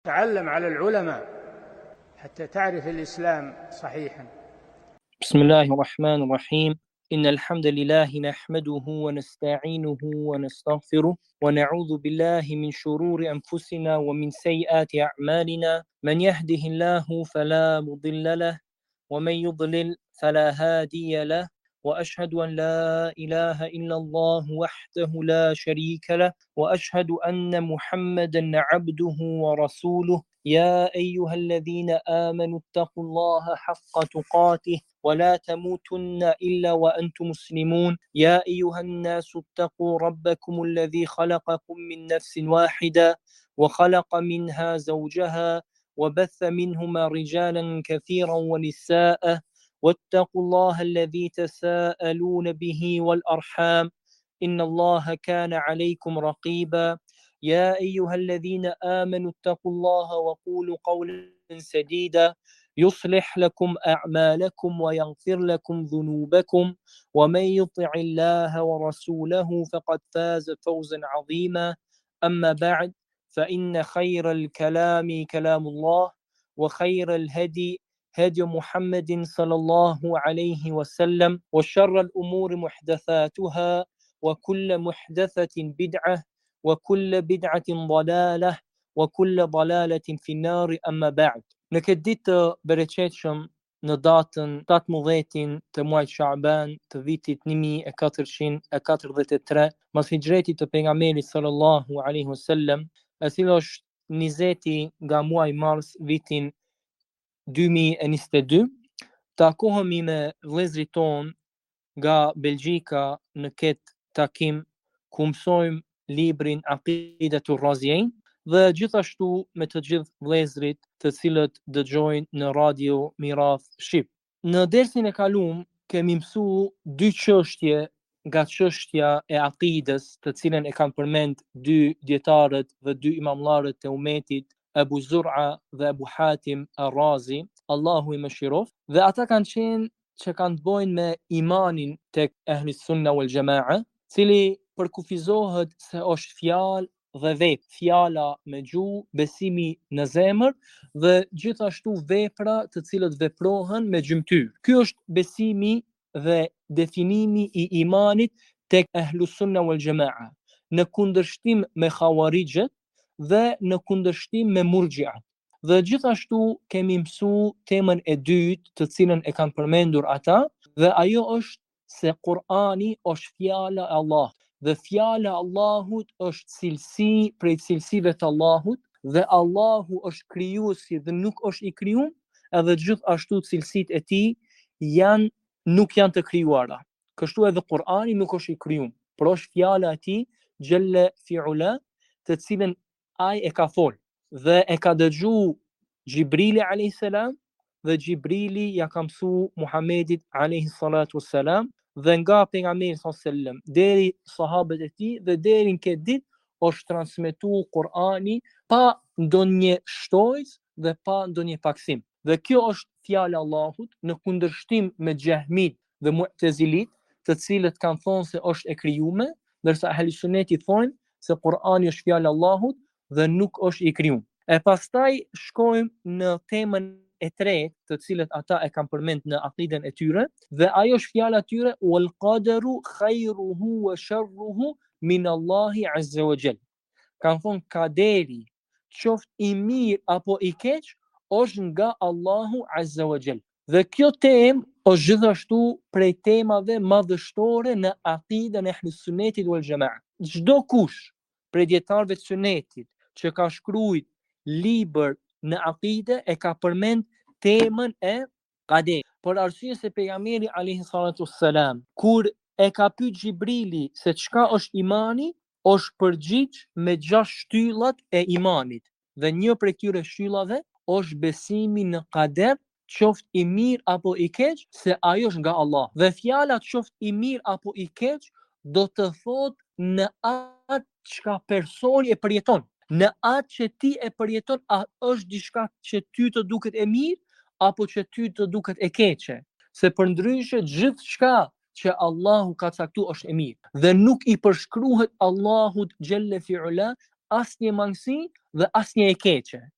تعلم على العلماء حتى تعرف الإسلام صحيحا. بسم الله الرحمن الرحيم. إن الحمد لله نحمده ونستعينه ونستغفره ونعوذ بالله من شرور أنفسنا ومن سيئات أعمالنا. من يهده الله فلا مضل له ومن يضلل فلا هادي له، وأشهد أن لا إله إلا الله وحده لا شريك له، وأشهد أن محمدا عبده ورسوله. يا أيها الذين آمنوا اتقوا الله حق تقاته ولا تموتن إلا وأنتم مسلمون. يا أيها الناس اتقوا ربكم الذي خلقكم من نفس واحدة وخلق منها زوجها وبث منهما رجالا كثيرا ونساء، واتقوا الله الذي تساءلون به والأرحام إن الله كان عليكم رقيبا. يا أيها الذين آمنوا اتقوا الله وقولوا قولا سديدا يصلح لكم أعمالكم ويغفر لكم ذنوبكم، ومن يطع الله ورسوله فقد فاز فوزا عظيما. أما بعد، فإن خير الكلام كلام الله، وخير الهدي هدي محمد صلى الله عليه وسلم، وشر الأمور محدثاتها، وكل محدثة بدعة، وكل بدعة ضلالة، وكل ضلالة في النار. أما بعد. Në këtë ditë të bereqetshëm, në datën 18 të muajit Shaaban të vitit 1443, mas hijretit të pejgamberit sallallahu alaihi wasallam, e cila është 20 nga muaji Mars vitin 2022, takohemi me vëllezërit ton nga Belgjika në këtë takim ku mësojmë librin Aqidatur Raziyain, dhe gjithashtu me të gjithë vëllezërit të cilët dëgjojnë në Radio Miraf Shqip. Në dersin e kaluam kemi mësuar dy çështje nga çështja e aqidës, të cilën e kanë përmend dy dietarët dhe dy imamllarët e umetit, Abu Zur'a dhe Abu Hatim Ar-Razi, Allahu i mëshiroft, dhe ata kanë qenë që kanë të bojnë me imanin tek Ehli Sunna wal Jamaa, cili përkufizohet se është fjalë dhe vepër, fjala me gjuhë, besimi në zemër dhe gjithashtu vepra të cilët veprohen me gjymtyr. Ky është besimi dhe definimi i imanit tek Ahlus Sunna wal Jamaa, në kundërshtim me Khawarijët dhe në kundërshtim me Murxhiat. Dhe gjithashtu kemi mësuar temën e dytë të cilën e kanë përmendur ata, dhe ajo është se Kur'ani është fjala e Allahut. Dhe fjala e Allahut është cilësi prej cilësive të Allahut, dhe Allahu është krijuesi dhe nuk është i krijuar, edhe gjithashtu cilësitë e tij nuk janë të krijuara. Kështu edhe Kur'ani nuk është i krijuar, por është fjala e tij Jalla fi'ula, të cilën ai e ka fol dhe e ka dëgjuar Gjibrili alayhis salam, dhe Gjibrili ja ka mësuar Muhamedit alayhi salatu wassalam, dhe nga pejgamberi sallallahu alaihi wasallam deri sahabët e tij dhe deri në këtë ditë është transmetuar Kur'ani pa ndonjë shtojës dhe pa ndonjë paksim. Dhe kjo është fjala e Allahut, në kundërshtim me Jahmit dhe Mu'tazilit, të cilët kanë thonë se është e krijuar, ndërsa Ahli Sunneti thonë se Kur'ani është fjala e Allahut dhe nuk është i krijuar. E pastaj shkojmë në temën e tretë, të cilët ata e kanë përmend në aqiden e tyre, dhe ajo është fjala e tyre wal qadaru khayruhu wa sharruhu min Allahi azza wa jall. Kanë thonë kaderi, qoftë i mirë apo i keq, është nga Allahu azza wa jall. Dhe kjo temë është gjithashtu prej temave madhështore në aqiden e Ahlus Sunnetit wal Jamaa. Çdo kush prej dietarëve të Sunnetit që ka shkruajt libër në aqide e ka përmend temën e qader. Por arsye se pejgamberi alayhi salatu wassalam, kur e ka pyet Gjibrili se çka është imani, është përgjigj me 6 shtyllat e imanit. Dhe një prej këtyre shtyllave është besimi në qader, qoftë i mirë apo i keq, se ajo është nga Allah. Dhe fjala qoftë i mirë apo i keq do të thotë në atë çka personi e përjeton. Në atë që ti e përjeton, a është diçka që ty të duket e mirë apo që ty të duket e keqe? Se përndryshe gjithçka që Allahu ka caktuar është e mirë dhe nuk i përshkruhet Allahut Jalla fi'ula asnjë mangësi dhe asnjë e keqe.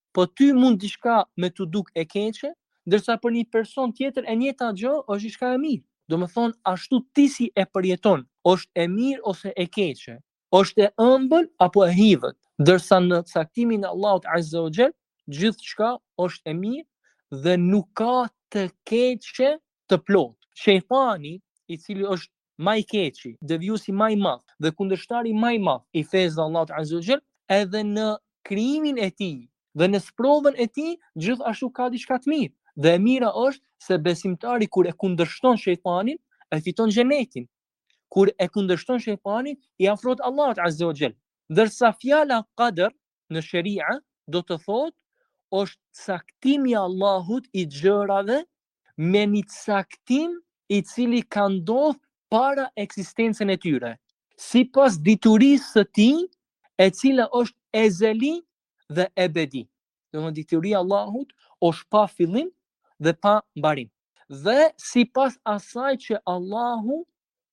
po ty mund diçka me të duk e keqe, ndërsa për një person tjetër e njëjta gjë është diçka e mirë. Do më thonë, ashtu ti si e përjeton, është e mirë ose e keqe, është e ëmbël apo e hidhët, ndërsa në caktimin e Allahut Azza wa Jall, gjithçka është e mirë dhe nuk ka të keqe të plot. Shejtani, i cili është më i keqi, devijuesi më i madh dhe kundërshtari më i madh i fesë së Allahut Azza wa Jall, edhe në krijimin e tij dhe në sprovën e tij, gjithashtu ka diçka të mirë. Dhe e mira është se besimtari kur e kundërshton shejtanin, e fiton xhenetin. Kur e kundërshton shejtanin, i afrohet Allahut Azza wa Jall. Ndërsa fjala qadr në sheria do të thotë është caktimi i Allahut i gjërave me një caktim i cili ka ndodhur para ekzistencën e tyre, sipas diturisë së tij, e cila është ezeli dhe ebedi. Domethënë dituria e Allahut është pa fillim dhe pa mbarim. Dhe sipas asaj që Allahu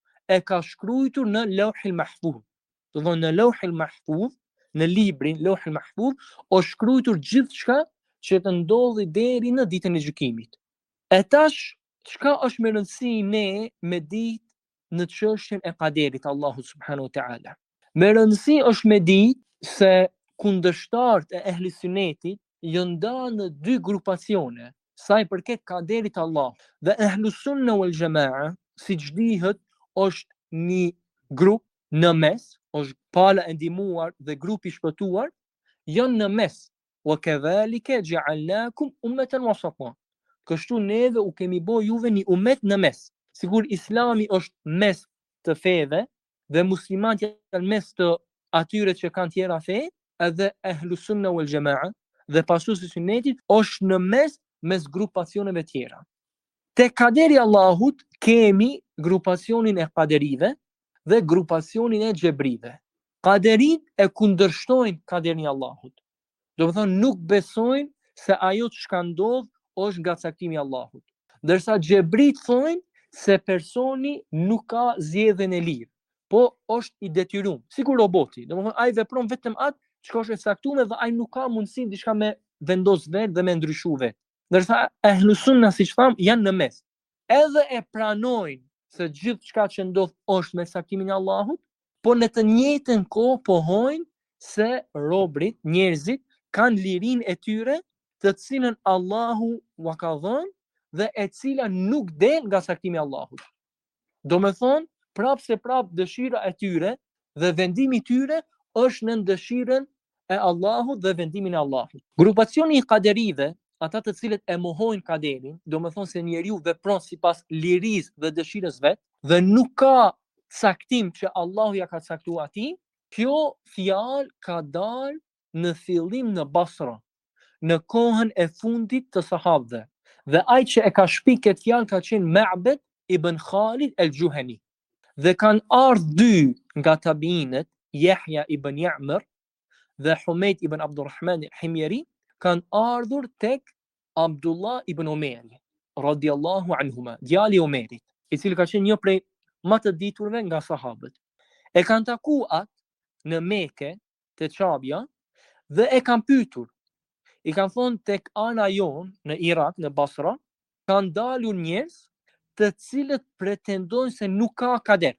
e ka shkruar në Lauhul Mahfuz. Domethënë në Lauhul Mahfuz, në librin Lauhul Mahfuz, është shkruar gjithçka që të ndodhi deri në ditën e gjykimit. E tash, çka është më rëndësi ne me ditë në çështjen e qaderit Allahu subhanahu wa taala? Më rëndësi është me ditë se kundërshtarët e ehli sunetit janë ndarë në dy grupacione, sa i përket qaderit Allah. Dhe ehlu sunna wal jamaa, siç dihet, është një grup në mes, është pala e ndihmuar dhe grupi i shpëtuar, janë në mes. Wa kadhalika ja'alnakum ummatan wasata. Kështu neve u kemi bë juve një umet në mes. Sigur Islami është mes të feve dhe muslimanët janë mes të atyre që kanë tjera fe, edhe ehlu sunna wal jamaa dhe pasuesi i sunetit është në mes grupacioneve tjera. Te qaderi Allahut kemi grupacionin e qaderive dhe grupacionin e xhebrive. Qaderit e kundërshtojnë qaderin e Allahut. Do të thonë nuk besojnë se ajo që ka ndodhur është nga caktimi i Allahut. Ndërsa xhebrit thonë se personi nuk ka zgjedhjen e lirë, po është i detyruar, sikur roboti. Do të thonë ai vepron vetëm atë çka është e caktuar dhe ai nuk ka mundësi diçka me vendos vetë dhe me ndryshuar vetë. Ndërsa ehlu sunna, siç tham, janë në mes. Edhe e pranojnë se gjithçka që ndodh është me caktimin e Allahut, po në të njëjtën kohë pohojnë se robrit, njerëzit kanë lirinë e tyre, të cilën Allahu ua ka dhënë dhe e cila nuk del nga caktimi i Allahut. Do me thonë, prapë dëshira e tyre dhe vendimi i tyre është në dëshirën e Allahut dhe vendimin e Allahut. Grupacioni i qaderive, ata të cilët e mohojnë qaderin, do me thonë se njeriu vepron sipas lirisë dhe dëshirës vet dhe nuk ka caktim që Allahu ja ka caktuar atij, kjo fjalë ka dalë në fillim në Basra, në kohën e fundit të sahabëve. Dhe ai që e ka shpik këtë fjalë ka qenë Ma'bad ibn Khalid al-Juhani. Dhe kanë ardhur dy nga tabiinët, Yahya ibn Ya'mar dhe Humayd ibn Abdurrahman al-Himyari, kanë ardhur tek Abdullah ibn Omeri, radiallahu anhuma, djali i Omerit, i cili ka qenë një prej më të diturve nga sahabët. E kanë taku atë në Mekë, te Çabja, dhe e kanë pyetur. I kanë thonë tek ana jon në Irak, në Basra, kanë dalur njerëz të cilët pretendojnë se nuk ka kader.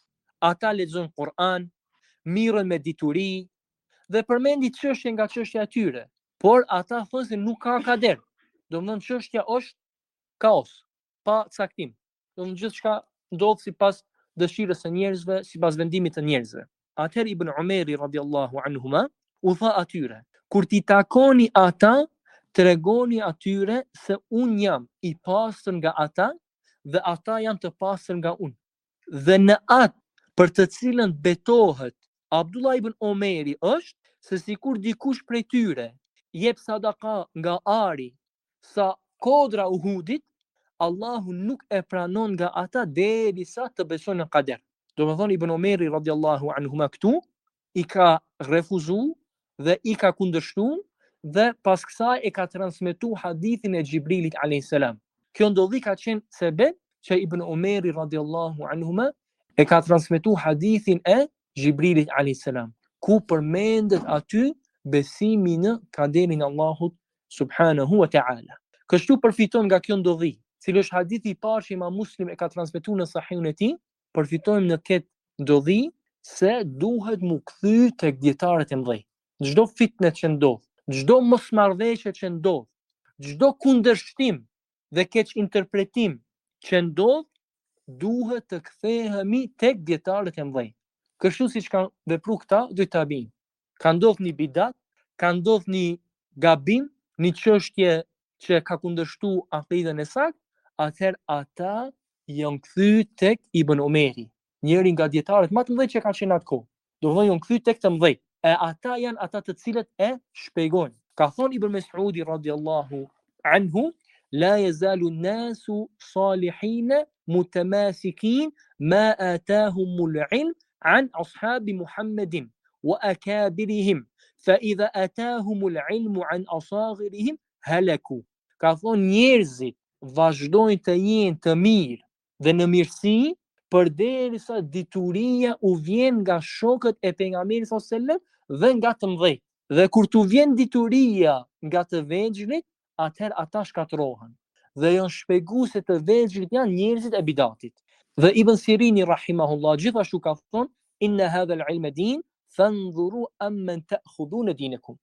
Ata lexojnë Kur'an, mirën me dituri dhe përmendi çështje nga çështja e tyre, por ata thonë se nuk ka kader. Domethënë çështja është kaos, pa caktim. Domethënë gjithçka ndodh sipas dëshirës së njerëzve, sipas vendimit të njerëzve. Atëherë Ibn Umeri radiallahu anhuma u tha atyre: kur ti takoni ata, tregoni atyre se unë jam i pastër nga ata dhe ata janë të pastër nga unë. Dhe në atë për të cilën betohet Abdullah ibn Omeri është se sikur dikush prej tyre jep sadaka nga ari sa kodra Uhudit, Allahu nuk e pranon nga ata derisa të besojnë në qader. Do me thonë Ibn Omeri radiallahu anhuma këtu i ka refuzuar dhe i ka kundërshtuar dhe pas kësaj e ka transmetuar hadithin e Xhibrilit alayhis salam. Kjo ndodhi ka qenë sebeb që Ibn Omeri radiallahu anhuma e ka transmetuar hadithin e Xhibrilit alayhis salam, ku përmendet aty besimi në kaderin e Allahut subhanahu wa ta'ala. Kështu përfiton nga kjo ndodhi, cili është hadithi i parë që Imam Muslim e ka transmetuar në Sahihun e tij, përfitojmë në këtë ndodhi se duhet mu kthy tek dietarët e mëdhenj. Çdo fitnë që ndodh, çdo mosmarrëveshje që ndodh, çdo kundërshtim dhe keq interpretim që ndodh, duhet të kthehemi tek dietarët e mëdhenj. Kështu siç kanë vepruar këta dy tabiin. Ka ndodhur një bidat, ka ndodhur një gabim, një çështje që ka kundërshtuar akidën e saktë, atëherë ata janë kthy tek Ibn Omeri, njëri nga dietarët më të mëdhenj që ka qenë atë kohë. Do të thonë janë kthy tek të mëdhenj. E ata janë ata të cilët e shpjegojnë. Ka thonë Ibn Mes'udi radhiyallahu anhu, la yazalu an-nasu salihin mutamasikin ma atahumul ilm an ashabi Muhammedin wa akabirihim fa idha atahumul ilmu an asaghirihim halaku. Ka thonë njerëzit vazhdojnë të jenë të mirë dhe në mirësi përderisa dituria u vjen nga shokët e pejgamberit sallallahu alajhi wasallam dhe nga të mëdhenj. Dhe kur tu vjen dituria nga të vegjëlit, atëherë ata shkatërrohen. Dhe janë shpjeguese të vegjëlit janë njerëzit e bidatit. Dhe Ibn Sirini rahimahullah gjithashtu ka thonë inna hadha al-ilma din fanzuru amman ta'khudhuna dinakum.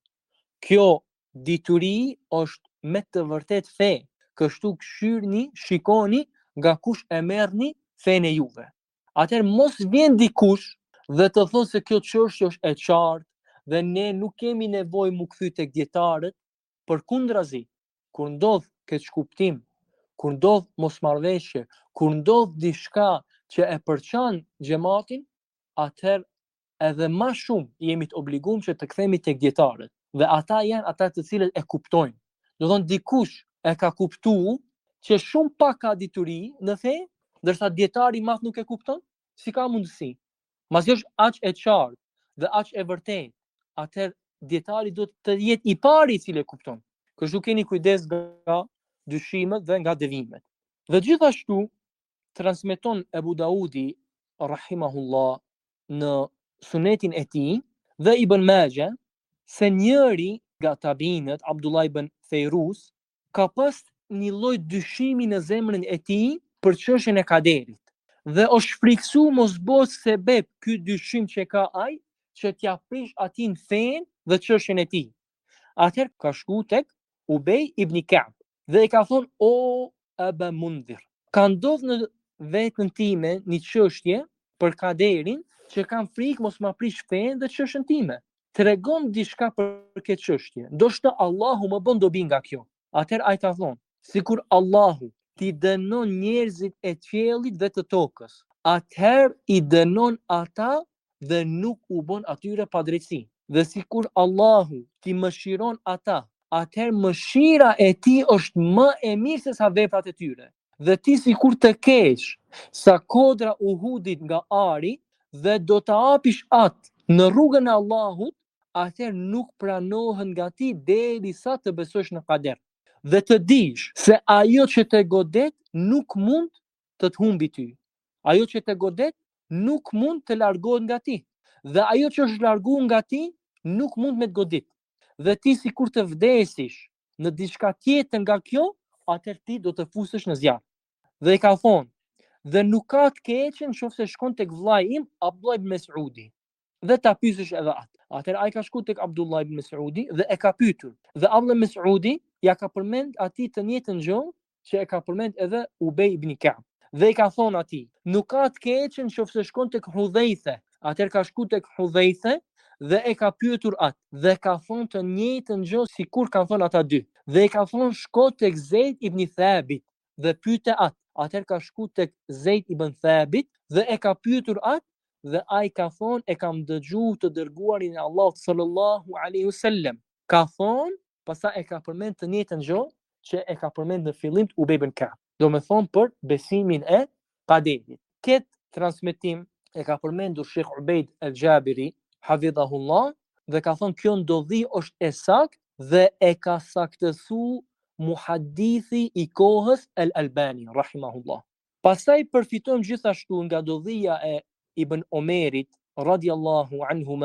Kjo dituri është me të vërtet fe, kështu këshyrni, shikoni nga kush e merrni fenë juve. Atëherë mos vjen dikush dhe të thonë se kjo çështje është e qartë dhe ne nuk kemi nevojë mu kthy tek dietarët, përkundrazi, kur ndodh këtë shkuptim, kur ndodh mosmarrëveshje, kur ndodh diçka që e përçan xhamatin, atëherë edhe më shumë jemi të obliguar që të kthehemi tek dietarët. Dhe ata janë ata të cilët e kuptojnë. Do thonë dikush e ka kuptuar që shumë pak ka dituri në fe, ndërsa dietari i madh nuk e kupton, si ka mundësi. Masi është aq e qartë dhe aq e vërtetë, atëherë dietari do të jetë i pari i cili e kupton. Kështu keni kujdes nga dyshimet dhe nga devimet. Dhe gjithashtu transmeton Ebu Daudi rahimahullah në sunetin e tij dhe Ibn Majah se njëri nga tabinët, Abdullah ibn Fejrus, ka pas një lloj dyshimi në zemrën e tij për çështjen e kaderit. Dhe është friksu mos bëhet sebeb ky dyshim që ka ai që t'ja prish atij në fen dhe çështjen e tij. Atëherë ka shku tek Ubej ibn Ka'b dhe i ka thonë o Aba Mundhir, ka ndodhur në vetën time një çështje për kaderin që kam frikë mos ma prish fen dhe çështjen time. Tregon diçka për këtë çështje. Ndoshta Allahu më bën dobi nga kjo. Atëherë ai ka thonë, sikur Allahu ti dënon njerëzit e qiellit dhe të tokës, atëherë i dënon ata dhe nuk u bën atyre padrejtësi. Dhe sikur Allahu ti mëshiron ata, atëherë mëshira e tij është më e mirë se sa veprat e tyre. Dhe ti sikur të kesh sa kodra Uhudit nga ari dhe do të hapish atë në rrugën e Allahut, atëherë nuk pranohen nga ti derisa të besosh në kader. Dhe të dish se ajo që të godet nuk mund të të humbi ty. Ajo që të godet nuk mund të largohet nga ti. Dhe ajo që është larguar nga ti nuk mund me të godit. Dhe ti sikur të vdesish në diçka tjetër nga kjo, atëherë ti do të fusesh në zjarr. Dhe i ka thonë, dhe nuk ka të keqen nëse shkon tek vllai im Abdullah ibn Mes'udi dhe ta pyesësh edhe atë. Atëherë ai ka shku tek Abdullah ibn Mes'udi dhe e ka pyetur. Dhe Abdullah ibn Mes'udi ja ka përmend atij të njëjtën gjë që e ka përmend edhe Ubej ibn Ka'b. Dhe i ka thonë atij, nuk ka të keqen nëse shkon tek Hudhaitha. Atëherë ka shku tek Hudhaitha dhe e ka pyetur atë dhe ka thonë të njëjtën gjë sikur kanë thonë ata dy. Dhe i ka thonë shko tek Zeid ibn Thabit dhe pyete atë. Atëherë ka shku tek Zeid ibn Thabit dhe e ka pyetur atë dhe ai ka thonë e kam dëgjuar të dërguarin e Allahut sallallahu alaihi wasallam. Ka thonë, pastaj e ka përmend të njëjtën gjë që e ka përmend në fillim të Ubej ibn Ka'b. Do me thonë për besimin e kaderit. Këtë transmetim e ka përmendur Sheikh Ubejd al-Jabiri hafidhahullah dhe ka thonë kjo ndodhi është e saktë dhe e ka saktësuar muhaddithi i kohës al-Albani rahimahullah. Pastaj përfitojmë gjithashtu nga ndodhia e Ibn Omerit radiallahu anhuma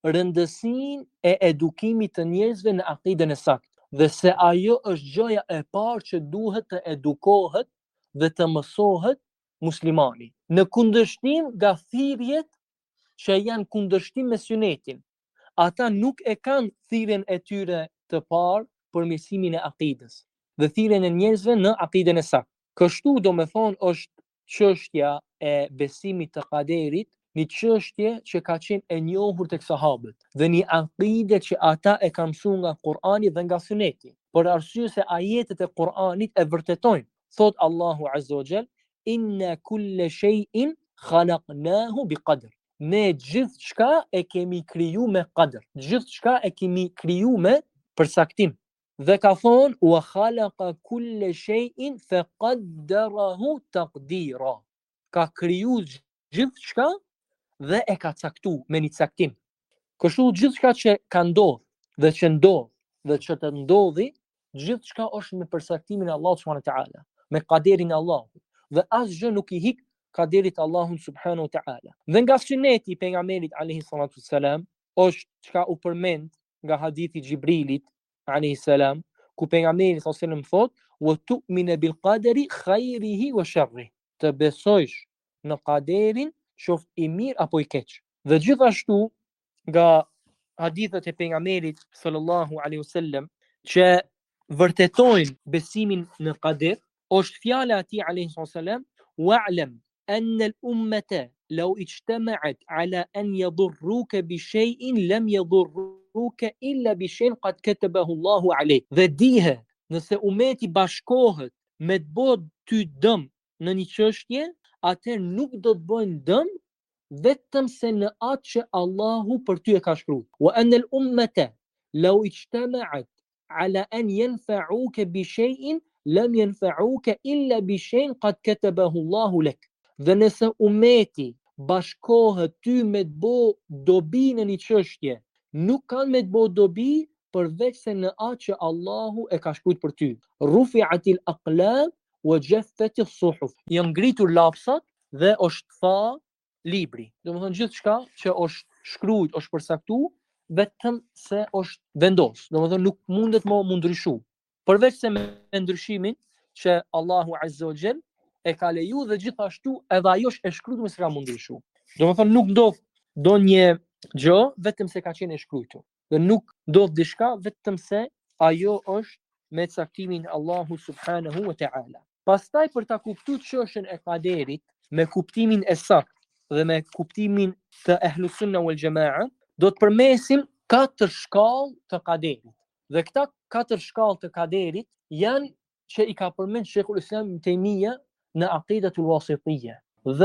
rëndësinë e edukimit të njerëzve në akiden e saktë, dhe se ajo është gjëja e parë që duhet të edukohet dhe të mësohet muslimani. Në kundërshtim nga thirrjet që janë kundërshtim me sunetin, ata nuk e kanë thirrjen e tyre të parë për mirësimin e akidës dhe thirrjen e njerëzve në akiden e saktë. Kështu do me thonë është çështja e besimit të kaderit, një çështje që ka qenë e njohur tek sahabët dhe një akide që ata e kanë mësuar nga Kur'ani dhe nga Suneti, për arsye se ajetet e Kur'anit e vërtetojnë. Thot Allahu Azza wa Jall, inna kulla shay'in khalaqnahu biqadr. Ne gjithçka e kemi kriju me qadr. Gjithçka e kemi kriju me përsaktim. Dhe ka thonë wa khalaqa kulla shay'in faqaddarahu taqdira. Ka kriju gjithçka dhe e ka caktu me një caktim. Kështu gjithçka që ka ndodhur dhe që ndodh dhe që të ndodhi, gjithçka është me përsaktimin e Allahut subhanahu wa taala, me qaderin e Allahut. Dhe asgjë nuk i hik qaderit Allahut subhanahu wa taala. Dhe nga suneti i pejgamberit alayhi salatu wassalam është çka u përmend nga hadithi i Xhibrilit alayhi salam, ku pejgamberi sallallahu alaihi wasallam thot: "Wa tu'minu bil qadari khairihi wa sharrihi." Të besojsh në qaderin, qoft i mirë apo i keq. Dhe gjithashtu nga hadithet e pejgamberit sallallahu alaihi wasallam që vërtetojnë besimin në qader, është fjala e tij alayhi wasallam: "Wa'lam anna al-ummata law ijtama'at 'ala an yadurruka bi shay'in lam yadurruka illa bi shay'in qad katabahu Allahu 'alayk." Dhe dihe, nëse umeti bashkohet me të bëjë ty dëm në një çështje, atëherë nuk do të bëjnë dëm vetëm se në atë që Allahu për ty e ka shkruar. Wa anna al-ummata law ijtama'at 'ala an yanfa'uka bi shay'in lam yanfa'uka illa bi shay'in qad katabahu Allahu lak. Dhe nëse umeti bashkohet ty me të bëjë dobi në një çështje, nuk kanë me të bëjë dobi përveç se në atë që Allahu e ka shkruar për ty. Rufi'atil aqlam wa jaffatis suhuf. Janë ngritur lapsat dhe është tha libri. Domethënë gjithçka që është shkruar, është përsaktuar, vetëm se është vendos. Domethënë nuk mundet më ndryshu. Përveç se me ndryshimin që Allahu Azza wa Jall e ka leju dhe gjithashtu edhe ajo është e shkruar me s'ka mund ndryshu. Domethënë nuk ndodh donjë gjë vetëm se ka qenë e shkruar. Dhe nuk ndodh diçka vetëm se ajo është me caktimin Allahu subhanahu wa ta'ala. Pastaj për ta kuptuar çështjen e qaderit me kuptimin e saktë dhe me kuptimin të Ahlus Sunna wal Jamaa, do të përmesim 4 shkallë të qaderit. Dhe këta 4 shkallë të qaderit janë që i ka përmend Sheikhul Islam Ibn Taymija në Aqidatul Wasitiyya.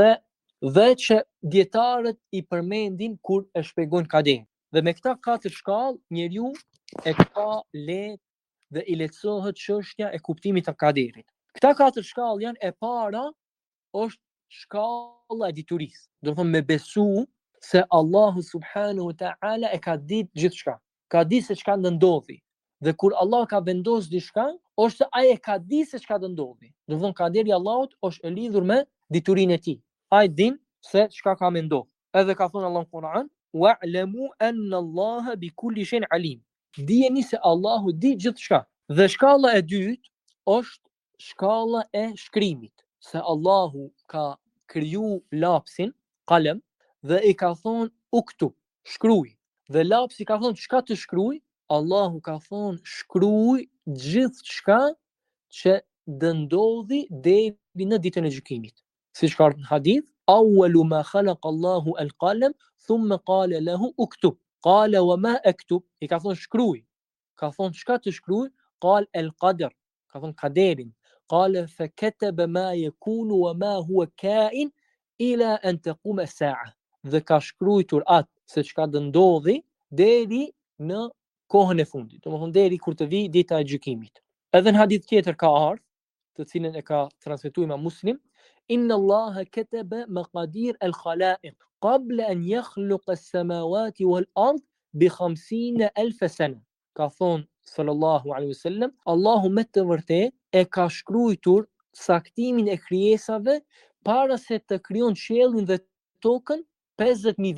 Dhe që dietarët i përmendin kur e shpjegojnë qaderin. Dhe me këta 4 shkallë njeriu e ka lehtë dhe i lehtësohet çështja e kuptimit të qaderit. Këta 4 shkallë janë: e para është shkalla e diturisë. Do të thonë me besu se Allahu subhanahu wa ta'ala e ka ditë gjithçka. Ka ditë se çka do ndodhi. Dhe kur Allah ka vendosur diçka, është se ai e ka ditë se çka do ndodhi. Do të thonë qaderi i Allahut është e lidhur me diturinë e tij. Ai din se çka ka me ndodhur. Edhe ka thënë Allah në Kur'an: "Wa'lamu anna Allaha bi kulli shay'in alim." Dijeni se Allahu di gjithçka. Dhe shkalla e dytë është shkalla e shkrimit. Se Allahu ka kriju lapsin, kalem, dhe i ka thonë uktub, shkruj. Dhe lapsi ka thonë çka të shkruj, Allahu ka thonë shkruj gjithçka që do ndodhi deri në ditën e gjykimit. Siç ka në hadith, awwalu ma khalaqa Allahu al-qalam thumma qala lahu uktub. Qala wa ma aktub? I ka thonë shkruj. Ka thonë çka të shkruj? Qal al-qadr. Ka thonë qaderin. قال فكتب ما يكون وما هو كائن إلى أن تقوم الساعة. Dhe ka shkruar atë se çka do ndodhi deri në kohën e fundit. Domethënë deri kur të vi dita e gjykimit. Edhe në hadith tjetër ka ardhur, të cilën e ka transmetuar Imam Muslim, inna Allaha kataba maqadir al-khalaiq qabla an yakhluqa as-samawati wal-ard bi 50,000 sana. Ka thonë sallallahu alaihi wasallam, Allahu me të vërtetë e ka shkruar saktimin e krijesave para se të krijon qiellin dhe tokën 50,000 vite.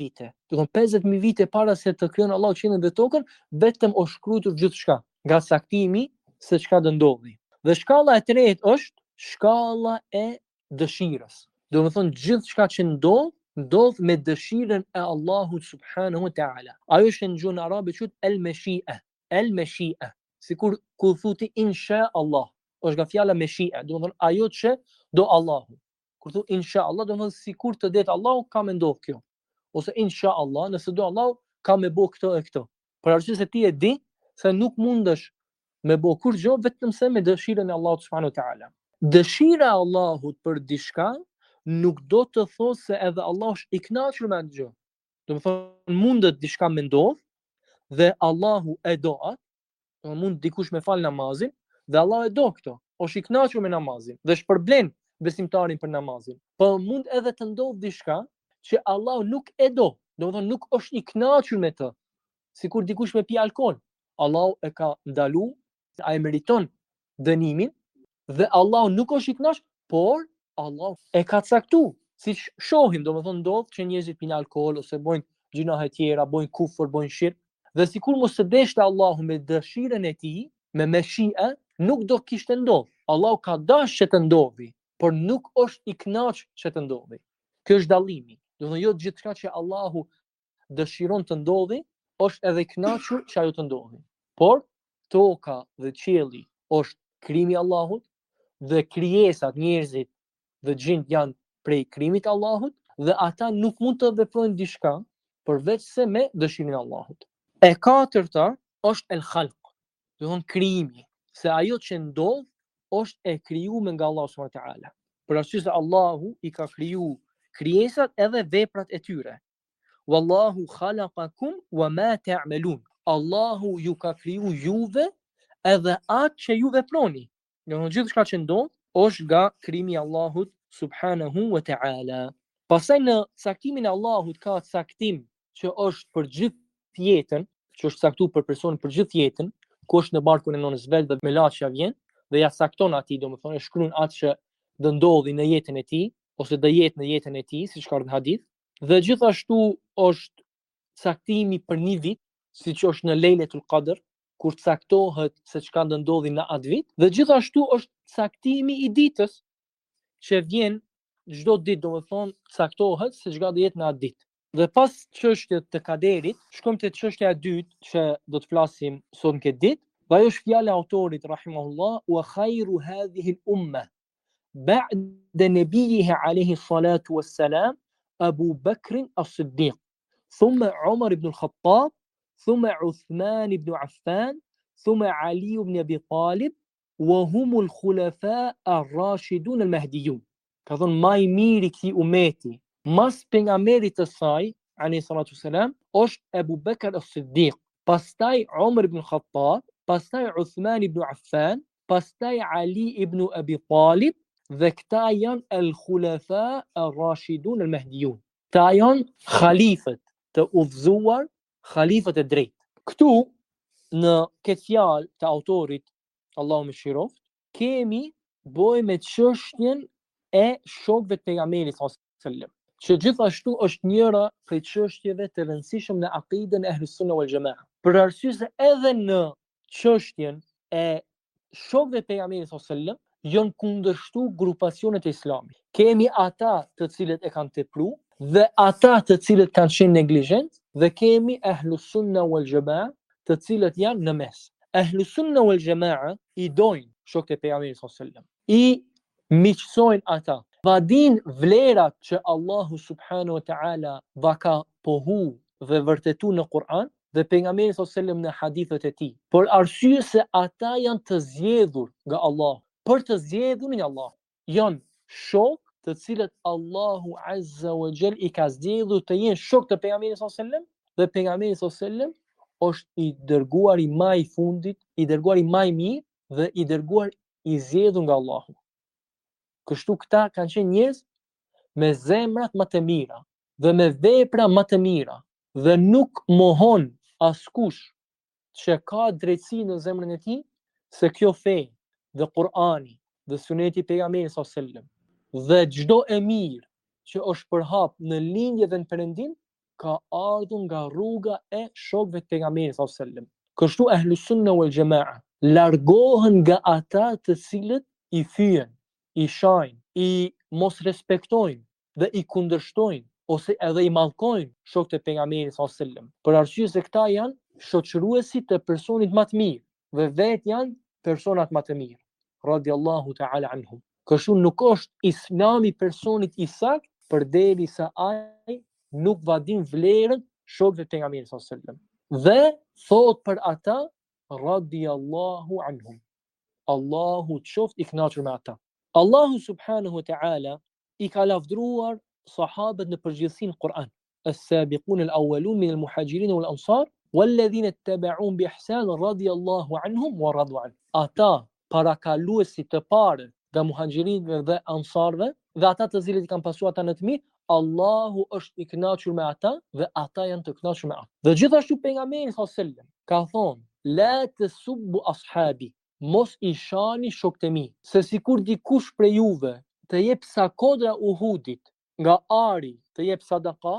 Do të thonë 50.000 vite para se të krijojë Allahu qiellin dhe tokën, vetëm o shkruar gjithçka nga saktimi se çka do ndodhi. Dhe shkalla e tretë është shkalla e dëshirës. Do të thonë gjithçka që ndodh me dëshirën e Allahut subhanahu wa taala. Ajo është në gjuhën arabe quhet el-mashia. El-mashia. Sikur ku thuti insha Allah, është nga fjala mashia, do të thonë ajo që do Allahu. Kur thu insha Allah, do të thonë sikur të det Allahu ka më ndodh kjo. Ose insha Allah, nëse do Allahu ka më bë këtë e këtë. Por arsye se ti e di se nuk mundesh me bë kur gjë vetëm se me dëshirën e Allahut subhanahu wa taala. Dëshira e Allahut për diçka nuk do të thotë se edhe Allah është i kënaqur me atë gjë. Do të thonë mundet diçka me ndodh dhe Allahu e do atë, mund dikush me fal namazin dhe Allahu e do këtë, është i kënaqur me namazin dhe shpërblen besimtarin për namazin. Po mund edhe të ndodh diçka që Allahu nuk e do të thonë nuk është i kënaqur me të. Sikur dikush me pi alkool, Allahu e ka ndalu, ai meriton dënimin dhe Allahu nuk është i kënaqur, por Allah e ka caktuar. Siç shohim, domethënë ndodh që njerëzit pinë alkool ose bojnë gjëra të tjera, bojnë kufër, bojnë shirk, dhe sikur mos së deshte Allahu me dëshirën e tij, me meshia, nuk do kishte ndodh. Allahu ka dashur që të ndodhi, por nuk është i kënaqur që të ndodhi. Ky është dallimi. Domethënë jo gjithçka që Allahu dëshiron të ndodhi, është edhe i kënaqur që ajo të ndodhi. Por toka dhe qielli është krijimi i Allahut dhe krijesat, njerëzit dhe gjinët janë prej krijimit të Allahut dhe ata nuk mund të veprojnë diçka përveç se me dëshirën e Allahut. E katërta është el-khalq, do të thonë krijimi, se ajo që ndodh është e krijuar nga Allahu subhanahu wa taala. Për arsye se Allahu i ka krijuar krijesat edhe veprat e tyre. Wallahu khalaqakum wa ma ta'malun. Allahu ju ka kriju juve edhe atë që ju veproni. Do gjithçka që ndodh është nga krijimi i Allahut subhanahu wa ta'ala. Pastaj në caktimin e Allahut ka caktim që është për gjithë jetën, që është caktuar për personin për gjithë jetën, ku është në barkun e nonës vet dhe me laçja vjen dhe ja cakton atij, domethënë e shkruan atë që do ndodhi në jetën e tij ose do jetë në jetën e tij, siç ka në hadith. Dhe gjithashtu është caktimi për një vit, siç është në Lejletul Qadr, kur caktohet se çka do ndodhi në atë vit, dhe gjithashtu është caktimi i ditës që vjen çdo ditë, domethënë caktohet se çka do jetë në atë ditë. Dhe pas çështjes të kaderit, shkojmë te çështja e dytë që do të flasim sot në këtë ditë, dhe ajo është fjala e autorit rahimahullah, wa khairu hadhihi al-umma ba'da nabiyhi alayhi salatu wassalam Abu Bakr as-Siddiq, thumma Umar ibn al-Khattab, thumma Uthman ibn Affan, thumma Ali ibn Abi Talib, wa hum al-khulafa ar-rashidun al-mahdiyun. Ka thënë më i miri i këtij umeti, mas pejgamberit të saj, alayhi salatu wassalam, është Abu Bakr as-Siddiq, pastaj Umar ibn al-Khattab, pastaj Uthman ibn Affan, pastaj Ali ibn Abi Talib, dhe këta janë al-khulafa ar-rashidun al-mahdiyun. Këta janë khalifët të udhëzuar, khalifët e drejtë. Këtu në këtë fjalë të autorit, Allahu më shiroft, kemi bojë me çështjen e shokëve të pejgamberit sallallahu alaihi wasallam, që gjithashtu është njëra prej çështjeve të rëndësishme në akiden e Ahlus Sunna wal Jamaa. Për arsye se edhe në çështjen e shokëve të pejgamberit sallallahu alaihi wasallam janë kundërshtu grupacionet e Islamit. Kemi ata të cilët e kanë tepruar dhe ata të cilët kanë qenë neglizhent, dhe kemi Ahlus Sunna wal Jamaa të cilët janë në mes. Ahlus Sunna wal Jamaa i dojnë shokët e pejgamberit sallallahu alaihi wasallam, i miqësojnë ata, vadin vlerat që Allahu subhanahu wa ta'ala va ka pohu dhe vërtetu në Kur'an dhe pejgamberi sallallahu alaihi wasallam në hadithet e tij, por arsye se ata janë të zgjedhur nga Allah, për të zgjedhur nga Allah, janë shok të cilët Allahu azza wa jall i ka zgjedhur të jenë shok të pejgamberit sallallahu alaihi wasallam, dhe pejgamberi sallallahu alaihi wasallam është i dërguari më i fundit, i dërguari më i mirë dhe i dërguar i zgjedhur nga Allahu. Kështu këta kanë qenë njerëz me zemrat më të mira dhe me vepra më të mira dhe nuk mohon askush që ka drejtësi në zemrën e tij se kjo fe dhe Kur'ani dhe suneti i pejgamberit sallallahu alaihi wasallam dhe çdo e mirë që është përhap në lindje dhe në perëndim ka ardhur nga rruga e shokëve të pejgamberit sallallahu alaihi wasallam. Kështu Ahlus Sunna wal Jamaa largohen nga ata të cilët i thyen, i shajnë, i mos respektojnë dhe i kundërshtojnë ose edhe i mallkojnë shokët e pejgamberit sallallahu alaihi wasallam. Për arsye se këta janë shoqëruesi të personit më të mirë dhe vetë janë personat më të mirë. Radiallahu ta'ala anhum. Kështu nuk është islami personit i saktë përderisa ai nuk vadin vlerën shokëve të pejgamberit sallallahu alaihi wasallam. Dhe thot për ata radiallahu anhum. Allahu qoft i kënaqur me ata. Allahu subhanahu wa ta'ala i ka lavdruar sahabët në përgjithësi në Kur'an. As-sabiqun al-awwalun min al-muhajirin wal-ansar walladhina ittaba'uhum bi ihsan radiyallahu anhum wa radu an. Ata parakaluesit të parë nga muhaxhirinëve dhe ansarëve dhe ata të cilët i kanë pasur ata në të mirë, Allahu është i kënaqur me ata dhe ata janë të kënaqur me ata. Dhe gjithashtu pejgamberi sallallahu alaihi wasallam ka thonë: "La tasubbu ashabi", mos i shani shokët e mi, se sikur dikush prej juve të jep sa kodra Uhudit nga ari të jep sadaka,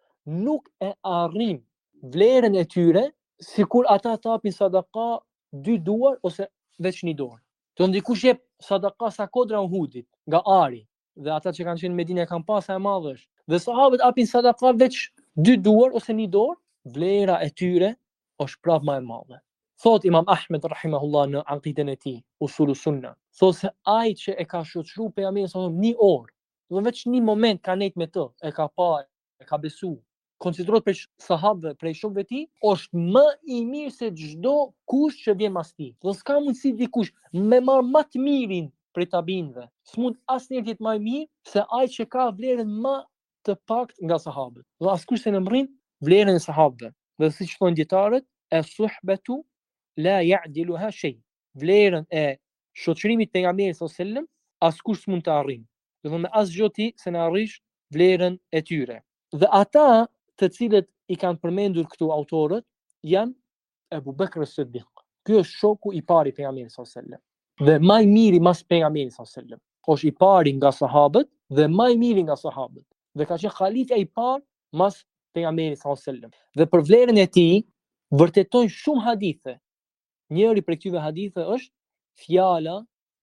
nuk e arrin vlerën e tyre sikur ata të japin sadaka 2 duar ose veç 1 dorë. Do dikush jep sadaka sa kodra Uhudit nga ari dhe ata që kanë qenë në Medinë kanë pasur e madhësh dhe sahabët japin sadaka veç 2 duar ose 1 dorë, vlera e tyre është prapë më e madhe. Thot Imam Ahmed rahimahullah në aqiden e tij, Usulus Sunna, thot se ai që e ka shoqëruar pejgamberin sa 1 orë, dhe veç 1 moment ka nejt me të, e ka pa, e ka besu, konsiderohet për sahabëve, prej shokëve tij, është më i mirë se çdo kush që vjen pas tij. Dhe s'ka mundësi dikush me marr më të mirin prej tabinëve. S'mund asnjëri të jetë më i mirë se ai që ka vlerën më të paktë nga sahabët. Dhe askush se nëmrin vlerën e sahabëve. Dhe siç thonë dietarët, as-suhbatu la ya'diluha shay. Vlerën e shoqërimit pejgamberit sallallahu alaihi wasallam askush s'mund të arrijë. Do të thonë me asgjë ti se në arrish vlerën e tyre. Dhe ata të cilët i kanë përmendur këtu autorët janë Ebu Bekr as-Siddiq. Ky është shoku i parë i pejgamberit sallallahu alaihi wasallam. Dhe më i miri mas pejgamberit sallallahu alaihi wasallam. Është i pari nga sahabët dhe më i miri nga sahabët. Dhe ka qenë halifja i parë mas pejgamberit sallallahu alaihi wasallam. Dhe për vlerën e tij vërtetojnë shumë hadithe. Njëri prej këtyre hadithe është fjala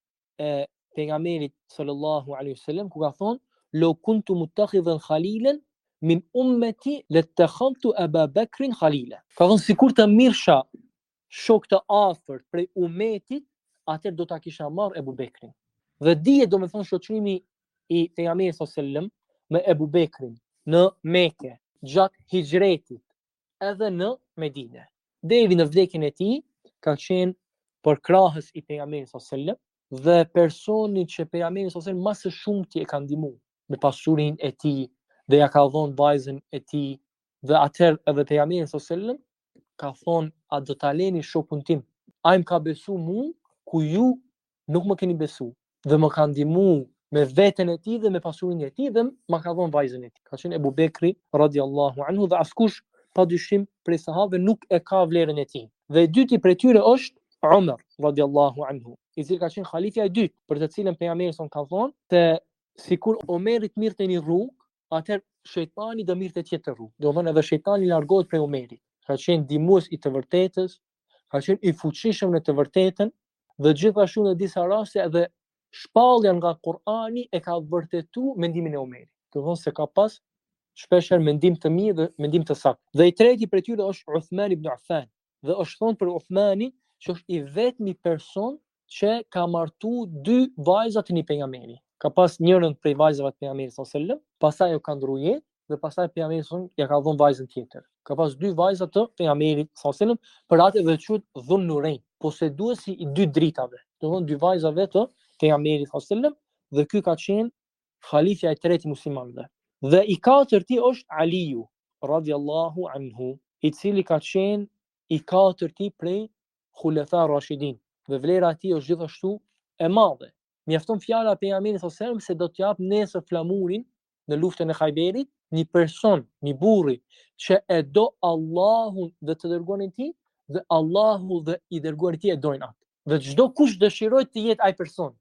e pejgamberit sallallahu alaihi wasallam ku ka thonë: "Law kuntu muttakhidhan khalilan min ummati lattakhadhtu Aba Bakrin khalila." Ka thonë sikur të mirësha shok të afërt prej umetit, atëherë do ta kisha marr Ebu Bekrin. Dhe dije domethënë shoqërimi i pejgamberit sallallahu alaihi wasallam me Ebu Bekrin në Mekë gjatë hijretit edhe në Medinë. Deri në vdekjen e tij ka qenë përkrahës i pejgamberit sallallahu alaihi wasallam dhe personi që pejgamberi sallallahu alaihi wasallam më së shumti e ka ndihmuar me pasurinë e tij dhe ja ka dhënë vajzën e tij. Dhe atëherë edhe pejgamberi sallallahu alaihi wasallam ka thonë: "A do ta leni shokun tim? Ai më ka besu mua ku ju nuk më keni besu dhe më ka ndihmuar me veten e tij dhe me pasurinë e tij dhe më ka dhënë vajzën e tij." Ka qenë Ebu Bekri radiallahu anhu dhe askush padyshim prej sahabëve nuk e ka vlerën e tij. Dhe i dyti prej tyre është Umar radiallahu anhu, i cili ka qenë halifja i dytë, për të cilën pejgamberi son ka thonë se sikur Omerit mirte një rrugë, atëherë shejtani do mirte tjetër rrugë. Do thonë edhe shejtani largohet prej Omerit. Ka qenë ndihmues i të vërtetës, ka qenë i fuqishëm në të vërtetën dhe gjithashtu në disa raste edhe shpallja nga Kur'ani e ka vërtetuar mendimin e Omerit. Do thonë se ka pas shpeshherë mendim të mirë dhe mendim të saktë. Dhe i treti prej tyre është Uthman ibn Affan. Dhe është thonë për Uthmanin që është i vetmi person që ka martuar 2 vajza të një pejgamberi. Ka pas njërin prej vajzave të pejgamberit sallallahu alaihi wasallam, pastaj u ka ndruar jetë dhe pastaj pejgamberi ja ka dhënë vajzën tjetër. Ka pas 2 vajza të pejgamberit sallallahu alaihi wasallam, për atë edhe quhet Dhun Nurayn, poseduesi i 2 dritave. Do thonë 2 vajzave të pejgamberit sallallahu alaihi wasallam dhe ky ka qenë halifja i tretë i muslimanëve. Dhe i katërti është Aliu radiallahu anhu, i cili ka qenë i katërti prej Khulafa Rashidin dhe vlera e tij është gjithashtu e madhe. Mjafton fjala e pejgamberit sallallahu alaihi wasallam se do të jap nesër flamurin në luftën e Khajberit një person, një burri që e do Allahun dhe të dërguarin e tij dhe Allahu dhe i dërguari i tij e dojnë atë. Dhe çdo kush dëshiroj të jetë ai person.